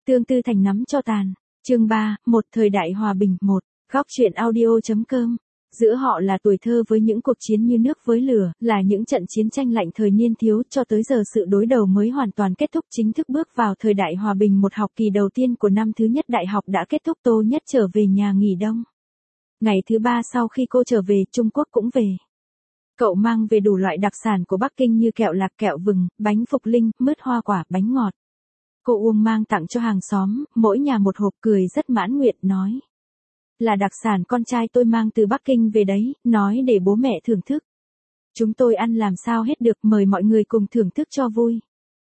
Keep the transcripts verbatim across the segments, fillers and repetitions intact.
Tương Tư thành nắm cho tàn. Chương ba, một thời đại hòa bình. Một. Góc truyện audio.com. Giữa họ là tuổi thơ với những cuộc chiến như nước với lửa, là những trận chiến tranh lạnh thời niên thiếu, cho tới giờ sự đối đầu mới hoàn toàn kết thúc, chính thức bước vào thời đại hòa bình. Một học kỳ đầu tiên của năm thứ nhất đại học đã kết thúc, Tô Nhất trở về nhà nghỉ đông. Ngày thứ ba sau khi cô trở về, Trung Quốc cũng về. Cậu mang về đủ loại đặc sản của Bắc Kinh như kẹo lạc, kẹo vừng, bánh phục linh, mứt hoa quả, bánh ngọt. Cô Uông mang tặng cho hàng xóm, mỗi nhà một hộp, cười rất mãn nguyện, nói: là đặc sản con trai tôi mang từ Bắc Kinh về đấy, nói để bố mẹ thưởng thức. Chúng tôi ăn làm sao hết được, mời mọi người cùng thưởng thức cho vui.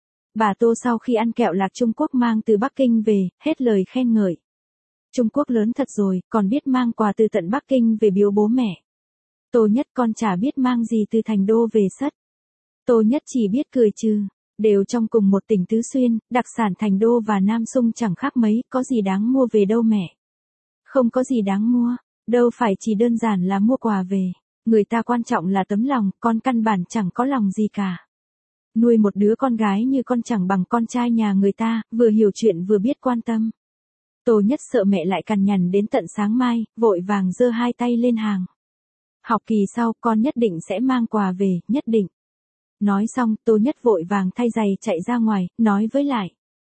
Bà Tô sau khi ăn kẹo lạc Trung Quốc mang từ Bắc Kinh về, hết lời khen ngợi. Trung Quốc lớn thật rồi, còn biết mang quà từ tận Bắc Kinh về biếu bố mẹ. Tô Nhất con chả biết mang gì từ thành đô về sất. Tô Nhất chỉ biết cười trừ. Đều trong cùng một tỉnh Tứ Xuyên, đặc sản thành đô và Nam Sung chẳng khác mấy, có gì đáng mua về đâu mẹ. Không có gì đáng mua, đâu phải chỉ đơn giản là mua quà về. Người ta quan trọng là tấm lòng, con căn bản chẳng có lòng gì cả. Nuôi một đứa con gái như con chẳng bằng con trai nhà người ta, vừa hiểu chuyện vừa biết quan tâm. Tô Nhất sợ mẹ lại cằn nhằn đến tận sáng mai, vội vàng giơ hai tay lên hàng. Học kỳ sau con nhất định sẽ mang quà về, nhất định. Nói xong, Tô Nhất vội vàng thay giày chạy ra ngoài, nói với lại: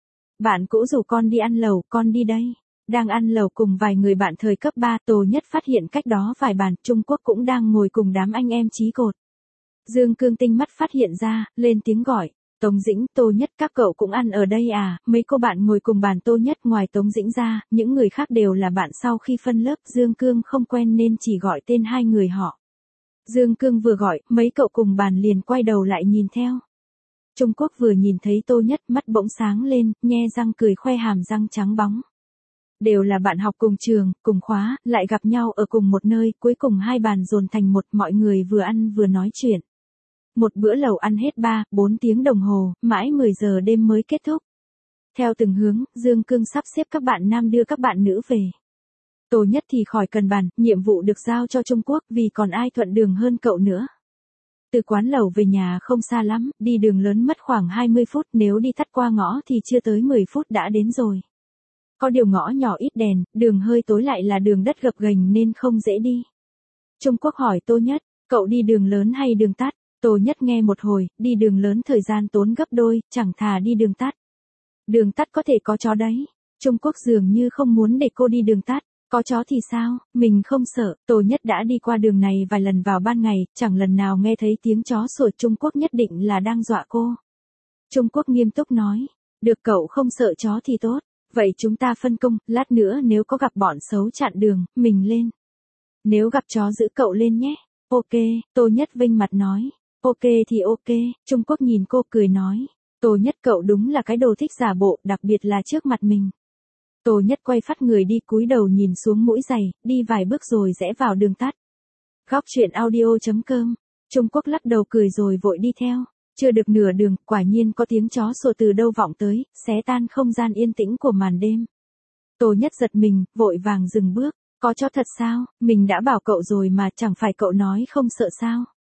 bạn cũ rủ con đi ăn lẩu, con đi đây. Đang ăn lẩu cùng vài người bạn thời cấp ba, Tô Nhất phát hiện cách đó vài bàn, Trung Quốc cũng đang ngồi cùng đám anh em chí cột. Dương Cương tinh mắt phát hiện ra, lên tiếng gọi: Tống Dĩnh, Tô Nhất, các cậu cũng ăn ở đây à? Mấy cô bạn ngồi cùng bàn Tô Nhất, ngoài Tống Dĩnh ra, những người khác đều là bạn sau khi phân lớp. Dương Cương không quen nên chỉ gọi tên hai người họ. Dương Cương vừa gọi, mấy cậu cùng bàn liền quay đầu lại nhìn theo. Trung Quốc vừa nhìn thấy Tô Nhất, mắt bỗng sáng lên, nhe răng cười, khoe hàm răng trắng bóng. Đều là bạn học cùng trường, cùng khóa, lại gặp nhau ở cùng một nơi, cuối cùng hai bàn dồn thành một, mọi người vừa ăn vừa nói chuyện. Một bữa lẩu ăn hết ba, bốn tiếng đồng hồ, mãi mười giờ đêm mới kết thúc. Theo từng hướng, Dương Cương sắp xếp các bạn nam đưa các bạn nữ về. Tô Nhất thì khỏi cần bàn, nhiệm vụ được giao cho Trung Quốc, vì còn ai thuận đường hơn cậu nữa. Từ quán lẩu về nhà không xa lắm, đi đường lớn mất khoảng hai mươi phút, nếu đi tắt qua ngõ thì chưa tới mười phút đã đến rồi. Có điều ngõ nhỏ ít đèn, đường hơi tối, lại là đường đất gập ghềnh nên không dễ đi. Trung Quốc hỏi Tô Nhất: cậu đi đường lớn hay đường tắt? Tô Nhất nghe một hồi, đi đường lớn thời gian tốn gấp đôi, chẳng thà đi đường tắt. Đường tắt có thể có chó đấy. Trung Quốc dường như không muốn để cô đi đường tắt. Có chó thì sao, mình không sợ. Tô Nhất đã đi qua đường này vài lần vào ban ngày, chẳng lần nào nghe thấy tiếng chó sủa. Trung Quốc nhất định là đang dọa cô. Trung Quốc nghiêm túc nói: được, cậu không sợ chó thì tốt. Vậy chúng ta phân công, lát nữa nếu có gặp bọn xấu chặn đường, mình lên. Nếu gặp chó giữ cậu lên nhé. Ok, Tô Nhất vinh mặt nói. Ok thì ok, Trung Quốc nhìn cô cười nói. Tô Nhất, cậu đúng là cái đồ thích giả bộ, đặc biệt là trước mặt mình. Tô Nhất quay phát người đi, cúi đầu nhìn xuống mũi giày, đi vài bước rồi rẽ vào đường tắt. Góc truyện audio.com. Trung Quốc lắc đầu cười rồi vội đi theo. Chưa được nửa đường, quả nhiên có tiếng chó sủa từ đâu vọng tới, xé tan không gian yên tĩnh của màn đêm. Tô Nhất giật mình, vội vàng dừng bước. Có chó thật sao? Mình đã bảo cậu rồi mà, chẳng phải cậu nói không sợ sao?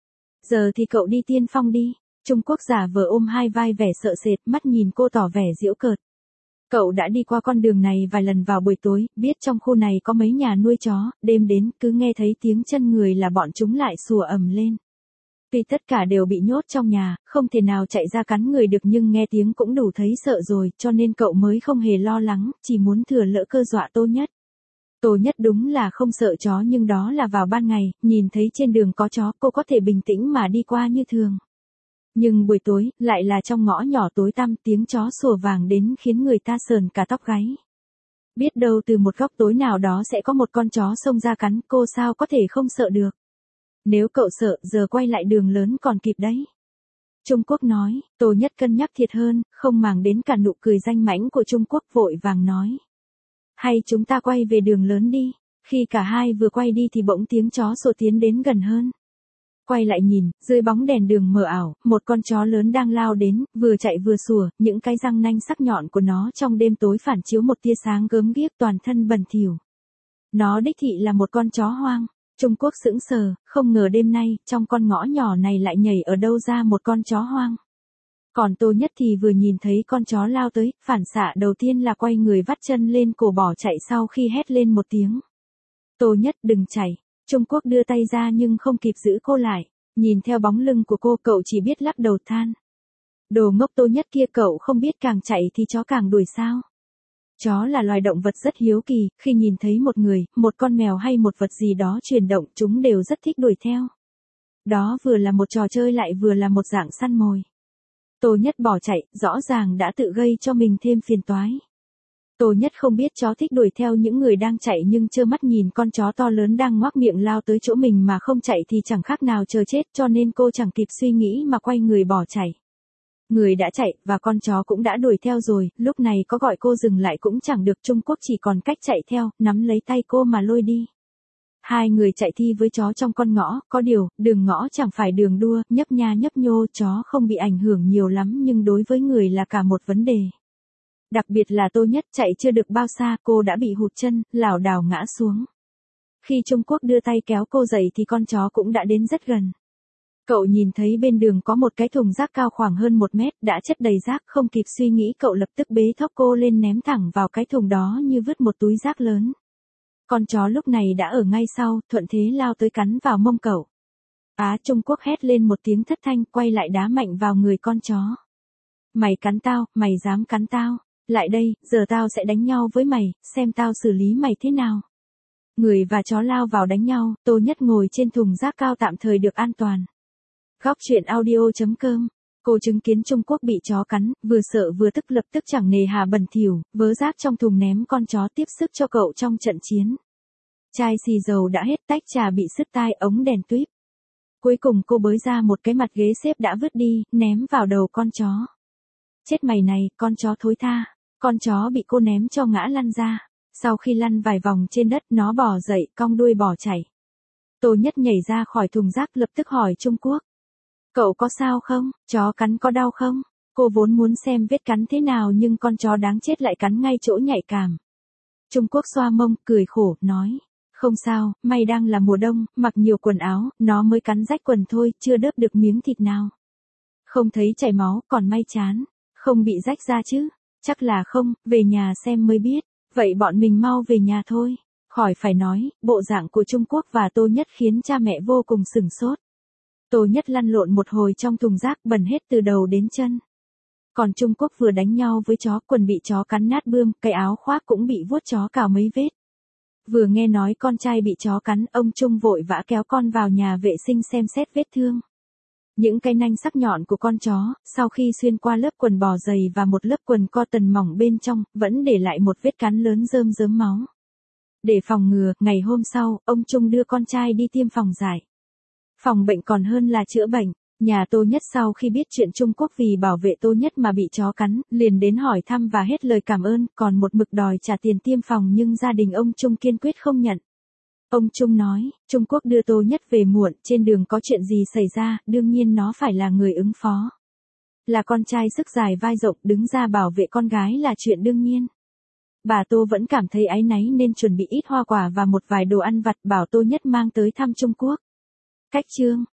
Giờ thì cậu đi tiên phong đi. Trung Quốc giả vờ ôm hai vai vẻ sợ sệt, mắt nhìn cô tỏ vẻ giễu cợt. Cậu đã đi qua con đường này vài lần vào buổi tối, biết trong khu này có mấy nhà nuôi chó, đêm đến cứ nghe thấy tiếng chân người là bọn chúng lại sủa ầm lên. Tuy tất cả đều bị nhốt trong nhà, không thể nào chạy ra cắn người được, nhưng nghe tiếng cũng đủ thấy sợ rồi, cho nên cậu mới không hề lo lắng, chỉ muốn thừa lỡ cơ dọa Tô Nhất. Tô Nhất đúng là không sợ chó, nhưng đó là vào ban ngày, nhìn thấy trên đường có chó, cô có thể bình tĩnh mà đi qua như thường. Nhưng buổi tối, lại là trong ngõ nhỏ tối tăm, tiếng chó sủa vàng đến khiến người ta sờn cả tóc gáy. Biết đâu từ một góc tối nào đó sẽ có một con chó xông ra cắn, cô sao có thể không sợ được. Nếu cậu sợ, giờ quay lại đường lớn còn kịp đấy. Trung Quốc nói. Tô Nhất cân nhắc thiệt hơn, không màng đến cả nụ cười danh mãnh của Trung Quốc, vội vàng nói: hay chúng ta quay về đường lớn đi. Khi cả hai vừa quay đi thì bỗng tiếng chó sủa tiến đến gần hơn. Quay lại nhìn, dưới bóng đèn đường mờ ảo, một con chó lớn đang lao đến, vừa chạy vừa sủa, những cái răng nanh sắc nhọn của nó trong đêm tối phản chiếu một tia sáng gớm ghiếc, toàn thân bẩn thỉu. Nó đích thị là một con chó hoang. Trung Quốc sững sờ, không ngờ đêm nay, trong con ngõ nhỏ này lại nhảy ở đâu ra một con chó hoang. Còn Tô Nhất thì vừa nhìn thấy con chó lao tới, phản xạ đầu tiên là quay người vắt chân lên cổ bỏ chạy sau khi hét lên một tiếng. Tô Nhất đừng chạy. Trung Quốc đưa tay ra nhưng không kịp giữ cô lại. Nhìn theo bóng lưng của cô, cậu chỉ biết lắc đầu than. Đồ ngốc Tô Nhất kia, cậu không biết càng chạy thì chó càng đuổi sao? Chó là loài động vật rất hiếu kỳ, khi nhìn thấy một người, một con mèo hay một vật gì đó chuyển động, chúng đều rất thích đuổi theo. Đó vừa là một trò chơi lại vừa là một dạng săn mồi. Tô Nhất bỏ chạy, rõ ràng đã tự gây cho mình thêm phiền toái. Tô Nhất không biết chó thích đuổi theo những người đang chạy, nhưng trơ mắt nhìn con chó to lớn đang ngoác miệng lao tới chỗ mình mà không chạy thì chẳng khác nào chờ chết, cho nên cô chẳng kịp suy nghĩ mà quay người bỏ chạy. Người đã chạy, và con chó cũng đã đuổi theo rồi, lúc này có gọi cô dừng lại cũng chẳng được. Trung Quốc chỉ còn cách chạy theo, nắm lấy tay cô mà lôi đi. Hai người chạy thi với chó trong con ngõ, có điều, đường ngõ chẳng phải đường đua, nhấp nha nhấp nhô, chó không bị ảnh hưởng nhiều lắm nhưng đối với người là cả một vấn đề. Đặc biệt là Tô Nhất chạy chưa được bao xa, cô đã bị hụt chân, lảo đảo ngã xuống. Khi Trung Quốc đưa tay kéo cô dậy thì con chó cũng đã đến rất gần. Cậu nhìn thấy bên đường có một cái thùng rác cao khoảng hơn một mét, đã chất đầy rác, không kịp suy nghĩ cậu lập tức bế thốc cô lên ném thẳng vào cái thùng đó như vứt một túi rác lớn. Con chó lúc này đã ở ngay sau, thuận thế lao tới cắn vào mông cậu. Á, Trung Quốc hét lên một tiếng thất thanh, quay lại đá mạnh vào người con chó. Mày cắn tao, mày dám cắn tao. Lại đây, giờ tao sẽ đánh nhau với mày, xem tao xử lý mày thế nào. Người và chó lao vào đánh nhau, Tô Nhất ngồi trên thùng rác cao tạm thời được an toàn. Góc truyện audio chấm com. Cô chứng kiến Trung Quốc bị chó cắn, vừa sợ vừa tức, lập tức chẳng nề hà bẩn thỉu, vớ rác trong thùng ném con chó tiếp sức cho cậu trong trận chiến. Chai xì dầu đã hết, tách trà bị sứt tai, ống đèn tuýp. Cuối cùng cô bới ra một cái mặt ghế xếp đã vứt đi, ném vào đầu con chó. Chết mày này, con chó thối tha. Con chó bị cô ném cho ngã lăn ra. Sau khi lăn vài vòng trên đất, nó bò dậy, cong đuôi bỏ chạy. Tô Nhất nhảy ra khỏi thùng rác, lập tức hỏi Trung Quốc. Cậu có sao không? Chó cắn có đau không? Cô vốn muốn xem vết cắn thế nào nhưng con chó đáng chết lại cắn ngay chỗ nhạy cảm. Trung Quốc xoa mông, cười khổ, nói. Không sao, may đang là mùa đông, mặc nhiều quần áo, nó mới cắn rách quần thôi, chưa đớp được miếng thịt nào. Không thấy chảy máu, còn may chán. Không bị rách ra chứ? Chắc là không, về nhà xem mới biết. Vậy bọn mình mau về nhà thôi. Khỏi phải nói, bộ dạng của Trung Quốc và Tô Nhất khiến cha mẹ vô cùng sửng sốt. Tô Nhất lăn lộn một hồi trong thùng rác, bẩn hết từ đầu đến chân. Còn Trung Quốc vừa đánh nhau với chó, quần bị chó cắn nát bươm, cái áo khoác cũng bị vuốt chó cào mấy vết. Vừa nghe nói con trai bị chó cắn, ông Trung vội vã kéo con vào nhà vệ sinh xem xét vết thương. Những cái nanh sắc nhọn của con chó, sau khi xuyên qua lớp quần bò dày và một lớp quần cotton mỏng bên trong, vẫn để lại một vết cắn lớn rơm rớm máu. Để phòng ngừa, ngày hôm sau, ông Trung đưa con trai đi tiêm phòng dại. Phòng bệnh còn hơn là chữa bệnh. Nhà Tô Nhất sau khi biết chuyện Trung Quốc vì bảo vệ Tô Nhất mà bị chó cắn, liền đến hỏi thăm và hết lời cảm ơn, còn một mực đòi trả tiền tiêm phòng nhưng gia đình ông Trung kiên quyết không nhận. Ông Trung nói, Trung Quốc đưa Tô Nhất về muộn, trên đường có chuyện gì xảy ra, đương nhiên nó phải là người ứng phó. Là con trai sức dài vai rộng, đứng ra bảo vệ con gái là chuyện đương nhiên. Bà Tô vẫn cảm thấy áy náy nên chuẩn bị ít hoa quả và một vài đồ ăn vặt bảo Tô Nhất mang tới thăm Trung Quốc. Cách chương